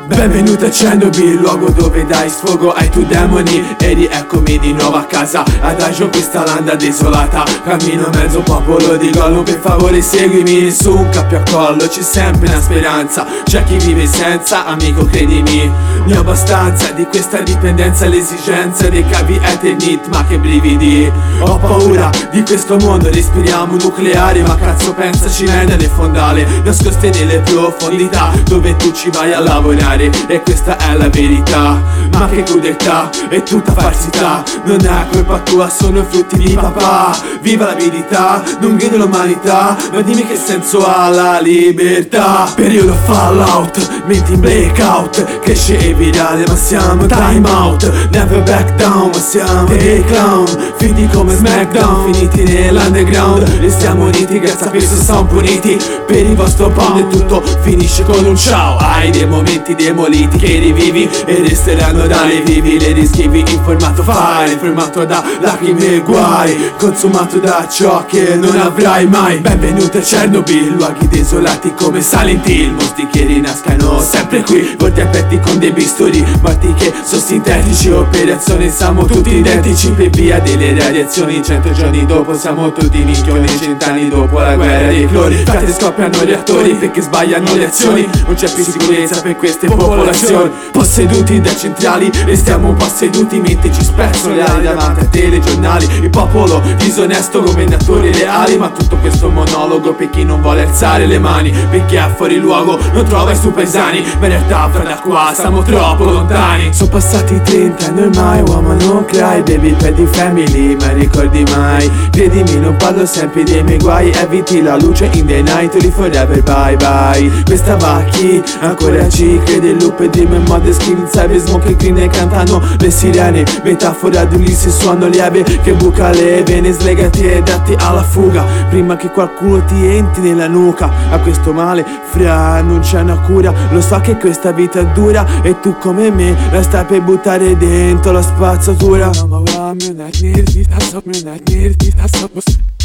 Benvenuto a Chernobyl, luogo dove dai sfogo ai tuoi demoni. E rieccomi di nuovo a casa, adagio questa landa desolata. Cammino mezzo popolo di Gollum, per favore seguimi. Su un cappio a collo c'è sempre una speranza. C'è chi vive senza, amico credimi. Ne ho abbastanza di questa dipendenza, l'esigenza dei cavi Eternit, ma che brividi. Ho paura di questo mondo, respiriamo nucleare. Ma cazzo pensaci nelle fondale, nascoste nelle profondità, dove tu ci vai a lavorare. E questa è la verità, ma che crudeltà, è tutta falsità. Non è colpa tua, sono frutti di papà. Viva la verità, non vedo l'umanità, ma dimmi che senso ha la libertà. Periodo fallout, menti in blackout, cresce e virale ma siamo time out. Never back down, ma siamo dei clown, finiti come Smackdown, finiti nell'underground. Restiamo uniti, grazie a questo siamo puniti. Per il vostro pound e tutto finisce con un ciao. Hai dei momenti demoliti che rivivi e resteranno dai vivi. Le riscrivi in formato file, formato da lacrime e guai, consumato da ciò che non avrai mai. Benvenuto a Chernobyl, luoghi desolati come Silent Hill. Mostri che rinascano sempre qui, volti aperti con dei bisturi, morti che sono sintetici. Operazione siamo tutti identici, per via delle radiazioni. 100 giorni dopo siamo tutti minchioni, 100 anni dopo la guerra dei cloni. Frate scoppiano reattori perché sbagliano le azioni. Non c'è più sicurezza per queste popolazioni. Posseduti dai centrali, restiamo un po' seduti mentre ci spezzano le ali davanti a telegiornali. Il popolo disonesto, governatori leali. Ma tutto questo monologo per chi non vuole alzare le mani, perché è fuori luogo, non trova i suoi paesani. Ma in realtà fra da qua siamo troppo lontani. Sono passati 30 anni ormai, uomo non cry. Baby perdi family, ma ricordi mai. Credimi non parlo sempre dei miei guai. Eviti la luce in the night, only forever bye bye. Questa va chi ancora ci crede. Il loop e dream e mod skin, cyber smoke e green e cantano le sirene. Metafora di Ulisse, suono lieve che buca le vene. Slegati e datti alla fuga prima che qualcuno ti entri nella nuca. A questo male fra non c'è una cura. Lo so che questa vita è dura e tu come me la stai per buttare dentro la spazzatura.